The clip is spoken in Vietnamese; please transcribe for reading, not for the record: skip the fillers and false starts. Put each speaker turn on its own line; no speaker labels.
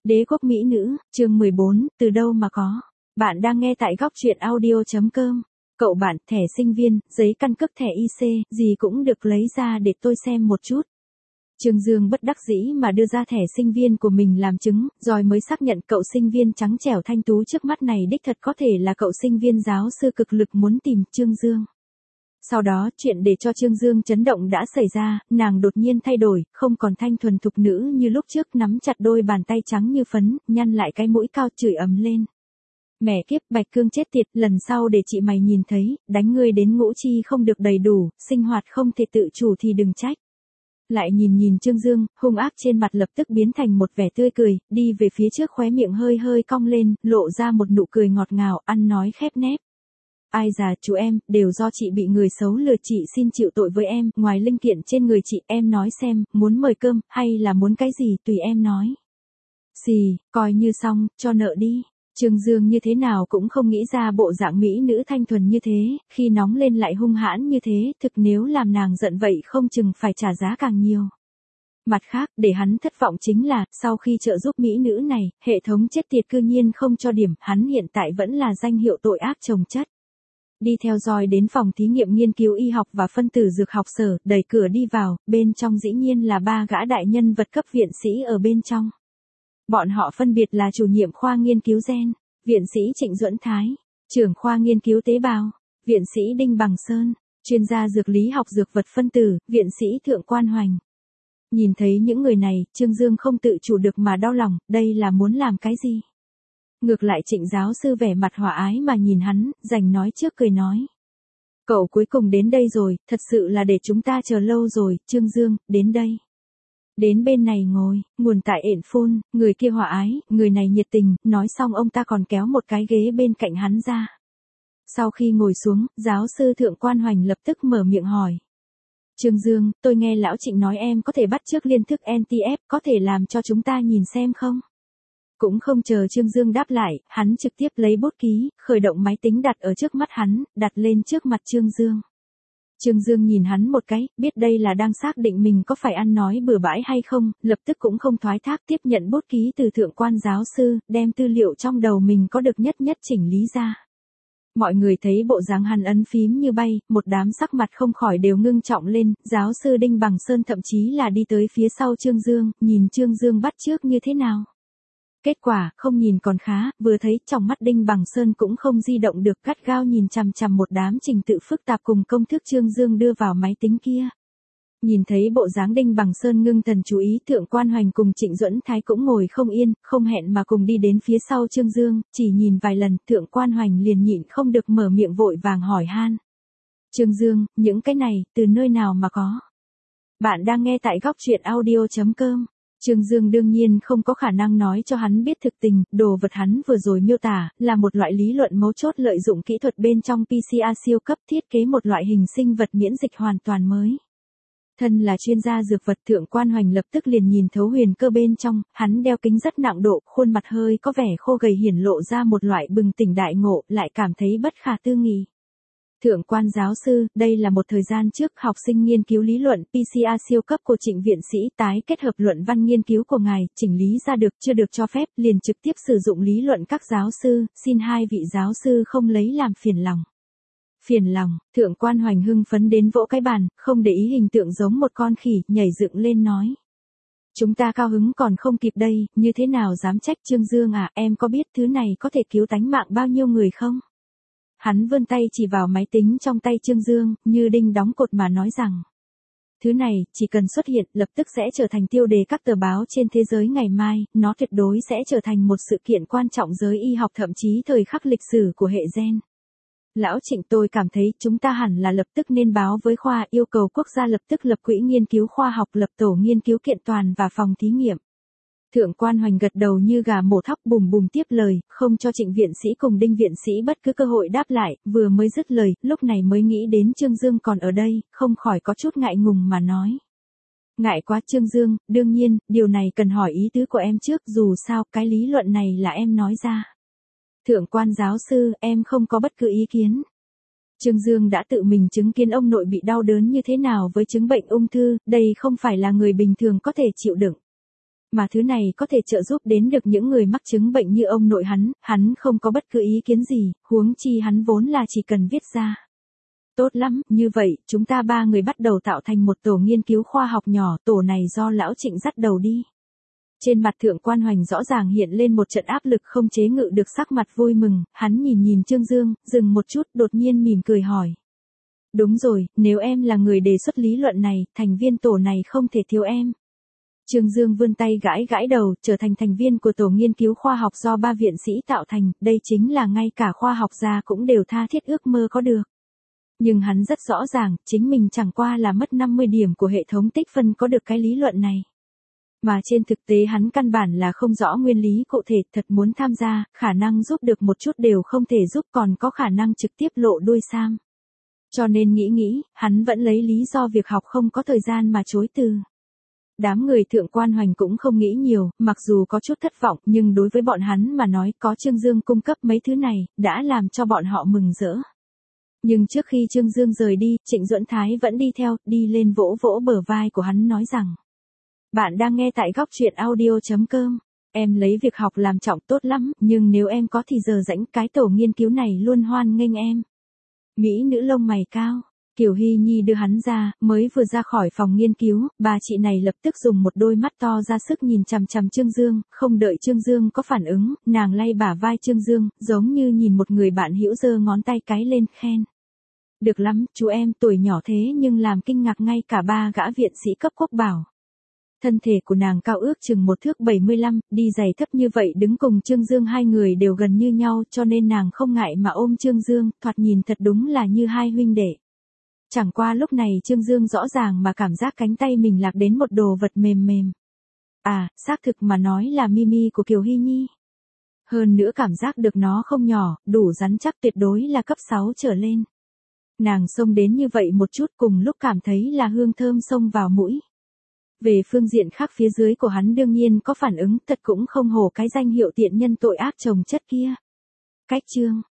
Đế quốc mỹ nữ, chương 14, từ đâu mà có. Bạn đang nghe tại góc truyện audio.com. Cậu bạn, thẻ sinh viên, giấy căn cước, thẻ IC, gì cũng được lấy ra để tôi xem một chút. Trương Dương bất đắc dĩ mà đưa ra thẻ sinh viên của mình làm chứng, rồi mới xác nhận cậu sinh viên trắng trẻo thanh tú trước mắt này đích thật có thể là cậu sinh viên giáo sư cực lực muốn tìm Trương Dương. Sau đó, chuyện để cho Trương Dương chấn động đã xảy ra, nàng đột nhiên thay đổi, không còn thanh thuần thục nữ như lúc trước, nắm chặt đôi bàn tay trắng như phấn, nhăn lại cái mũi cao chửi ầm lên. Mẹ kiếp, Bạch Cương chết tiệt, lần sau để chị mày nhìn thấy, đánh ngươi đến ngũ chi không được đầy đủ, sinh hoạt không thể tự chủ thì đừng trách. Lại nhìn Trương Dương, hung ác trên mặt lập tức biến thành một vẻ tươi cười, đi về phía trước, khóe miệng hơi hơi cong lên, lộ ra một nụ cười ngọt ngào, ăn nói khép nép. Ai già chú em, đều do chị bị người xấu lừa, chị xin chịu tội với em, ngoài linh kiện trên người chị, em nói xem, muốn mời cơm, hay là muốn cái gì, tùy em nói. Xì, coi như xong, cho nợ đi. Trương Dương như thế nào cũng không nghĩ ra bộ dạng mỹ nữ thanh thuần như thế, khi nóng lên lại hung hãn như thế, thực nếu làm nàng giận vậy không chừng phải trả giá càng nhiều. Mặt khác, để hắn thất vọng chính là, sau khi trợ giúp mỹ nữ này, hệ thống chết tiệt cư nhiên không cho điểm, hắn hiện tại vẫn là danh hiệu tội ác chồng chất. Đi theo dõi đến phòng thí nghiệm nghiên cứu y học và phân tử dược học sở, đẩy cửa đi vào, bên trong dĩ nhiên là ba gã đại nhân vật cấp viện sĩ ở bên trong. Bọn họ phân biệt là chủ nhiệm khoa nghiên cứu gen, viện sĩ Trịnh Duẫn Thái, trưởng khoa nghiên cứu tế bào, viện sĩ Đinh Bằng Sơn, chuyên gia dược lý học dược vật phân tử, viện sĩ Thượng Quan Hoành. Nhìn thấy những người này, Trương Dương không tự chủ được mà đau lòng, đây là muốn làm cái gì? Ngược lại Trịnh giáo sư vẻ mặt hòa ái mà nhìn hắn, rành nói trước cười nói. Cậu cuối cùng đến đây rồi, thật sự là để chúng ta chờ lâu rồi, Trương Dương, đến đây. Đến bên này ngồi, nguồn tại ện phun, người kia hòa ái, người này nhiệt tình, nói xong ông ta còn kéo một cái ghế bên cạnh hắn ra. Sau khi ngồi xuống, giáo sư Thượng Quan Hoành lập tức mở miệng hỏi. Trương Dương, tôi nghe lão Trịnh nói em có thể bắt chước liên thức NTF, có thể làm cho chúng ta nhìn xem không? Cũng không chờ Trương Dương đáp lại, hắn trực tiếp lấy bút ký, khởi động máy tính đặt ở trước mắt hắn, đặt lên trước mặt Trương Dương. Trương Dương nhìn hắn một cái, biết đây là đang xác định mình có phải ăn nói bừa bãi hay không, lập tức cũng không thoái thác, tiếp nhận bút ký từ Thượng Quan giáo sư, đem tư liệu trong đầu mình có được nhất chỉnh lý ra. Mọi người thấy bộ dáng hắn ấn phím như bay, một đám sắc mặt không khỏi đều ngưng trọng lên, giáo sư Đinh Bằng Sơn thậm chí là đi tới phía sau Trương Dương, nhìn Trương Dương bắt chước như thế nào. Kết quả, không nhìn còn khá, vừa thấy, trong mắt Đinh Bằng Sơn cũng không di động được, gắt gao nhìn chằm chằm một đám trình tự phức tạp cùng công thức Trương Dương đưa vào máy tính kia. Nhìn thấy bộ dáng Đinh Bằng Sơn ngưng thần chú ý, Thượng Quan Hoành cùng Trịnh Duẫn Thái cũng ngồi không yên, không hẹn mà cùng đi đến phía sau Trương Dương, chỉ nhìn vài lần, Thượng Quan Hoành liền nhịn không được mở miệng vội vàng hỏi han. Trương Dương, những cái này, từ nơi nào mà có? Bạn đang nghe tại góc truyện audio.com. Trương Dương đương nhiên không có khả năng nói cho hắn biết thực tình, đồ vật hắn vừa rồi miêu tả, là một loại lý luận mấu chốt lợi dụng kỹ thuật bên trong PCR siêu cấp thiết kế một loại hình sinh vật miễn dịch hoàn toàn mới. Thân là chuyên gia dược vật, Thượng Quan Hoành lập tức liền nhìn thấu huyền cơ bên trong, hắn đeo kính rất nặng độ, khuôn mặt hơi có vẻ khô gầy hiển lộ ra một loại bừng tỉnh đại ngộ, lại cảm thấy bất khả tư nghị. Thượng Quan giáo sư, đây là một thời gian trước học sinh nghiên cứu lý luận PCR siêu cấp của Trịnh viện sĩ tái kết hợp luận văn nghiên cứu của ngài, chỉnh lý ra được, chưa được cho phép, liền trực tiếp sử dụng lý luận các giáo sư, xin hai vị giáo sư không lấy làm phiền lòng. Phiền lòng, Thượng Quan Hoành hưng phấn đến vỗ cái bàn, không để ý hình tượng giống một con khỉ, nhảy dựng lên nói. Chúng ta cao hứng còn không kịp đây, như thế nào dám trách Trương Dương à, em có biết thứ này có thể cứu tánh mạng bao nhiêu người không? Hắn vươn tay chỉ vào máy tính trong tay Trương Dương, như đinh đóng cột mà nói rằng. Thứ này, chỉ cần xuất hiện, lập tức sẽ trở thành tiêu đề các tờ báo trên thế giới ngày mai, nó tuyệt đối sẽ trở thành một sự kiện quan trọng giới y học thậm chí thời khắc lịch sử của hệ gen. Lão Trịnh, tôi cảm thấy chúng ta hẳn là lập tức nên báo với khoa, yêu cầu quốc gia lập tức lập quỹ nghiên cứu khoa học, lập tổ nghiên cứu kiện toàn và phòng thí nghiệm. Thượng Quan Hoành gật đầu như gà mổ thóc, bùm bùm tiếp lời, không cho Trịnh viện sĩ cùng Đinh viện sĩ bất cứ cơ hội đáp lại, vừa mới dứt lời, lúc này mới nghĩ đến Trương Dương còn ở đây, không khỏi có chút ngại ngùng mà nói. Ngại quá Trương Dương, đương nhiên, điều này cần hỏi ý tứ của em trước, dù sao, cái lý luận này là em nói ra. Thượng Quan giáo sư, em không có bất cứ ý kiến. Trương Dương đã tự mình chứng kiến ông nội bị đau đớn như thế nào với chứng bệnh ung thư, đây không phải là người bình thường có thể chịu đựng. Mà thứ này có thể trợ giúp đến được những người mắc chứng bệnh như ông nội hắn không có bất cứ ý kiến gì, huống chi hắn vốn là chỉ cần viết ra. Tốt lắm, như vậy, chúng ta 3 người bắt đầu tạo thành một tổ nghiên cứu khoa học nhỏ, tổ này do lão Trịnh dắt đầu đi. Trên mặt Thượng Quan Hoành rõ ràng hiện lên một trận áp lực không chế ngự được, sắc mặt vui mừng, hắn nhìn Trương Dương, dừng một chút, đột nhiên mỉm cười hỏi. Đúng rồi, nếu em là người đề xuất lý luận này, thành viên tổ này không thể thiếu em. Trương Dương vươn tay gãi gãi đầu, trở thành thành viên của tổ nghiên cứu khoa học do 3 viện sĩ tạo thành, đây chính là ngay cả khoa học gia cũng đều tha thiết ước mơ có được. Nhưng hắn rất rõ ràng, chính mình chẳng qua là mất 50 điểm của hệ thống tích phân có được cái lý luận này. Mà trên thực tế hắn căn bản là không rõ nguyên lý cụ thể, thật muốn tham gia, khả năng giúp được một chút đều không thể giúp, còn có khả năng trực tiếp lộ đuôi sam. Cho nên nghĩ, hắn vẫn lấy lý do việc học không có thời gian mà chối từ. Đám người Thượng Quan Hoành cũng không nghĩ nhiều, mặc dù có chút thất vọng, nhưng đối với bọn hắn mà nói có Trương Dương cung cấp mấy thứ này, đã làm cho bọn họ mừng rỡ. Nhưng trước khi Trương Dương rời đi, Trịnh Duẫn Thái vẫn đi theo, đi lên vỗ vỗ bờ vai của hắn nói rằng. Bạn đang nghe tại góc truyện audio.com. Em lấy việc học làm trọng tốt lắm, nhưng nếu em có thì giờ rảnh cái tổ nghiên cứu này luôn hoan nghênh em. Mỹ nữ lông mày cao, Kiều Hy Nhi đưa hắn ra, mới vừa ra khỏi phòng nghiên cứu, bà chị này lập tức dùng một đôi mắt to ra sức nhìn chằm chằm Trương Dương, không đợi Trương Dương có phản ứng, nàng lay bả vai Trương Dương, giống như nhìn một người bạn hữu giơ ngón tay cái lên khen. Được lắm, chú em tuổi nhỏ thế nhưng làm kinh ngạc ngay cả 3 gã viện sĩ cấp quốc bảo. Thân thể của nàng cao ước chừng 1 thước 75, đi giày thấp như vậy đứng cùng Trương Dương hai người đều gần như nhau cho nên nàng không ngại mà ôm Trương Dương, thoạt nhìn thật đúng là như hai huynh đệ. Chẳng qua lúc này Trương Dương rõ ràng mà cảm giác cánh tay mình lạc đến một đồ vật mềm mềm. À, xác thực mà nói là Mimi của Kiều Hy Nhi. Hơn nữa cảm giác được nó không nhỏ, đủ rắn chắc, tuyệt đối là cấp 6 trở lên. Nàng xông đến như vậy một chút, cùng lúc cảm thấy là hương thơm xông vào mũi. Về phương diện khác phía dưới của hắn đương nhiên có phản ứng, thật cũng không hổ cái danh hiệu tiện nhân tội ác chồng chất kia. Cách chương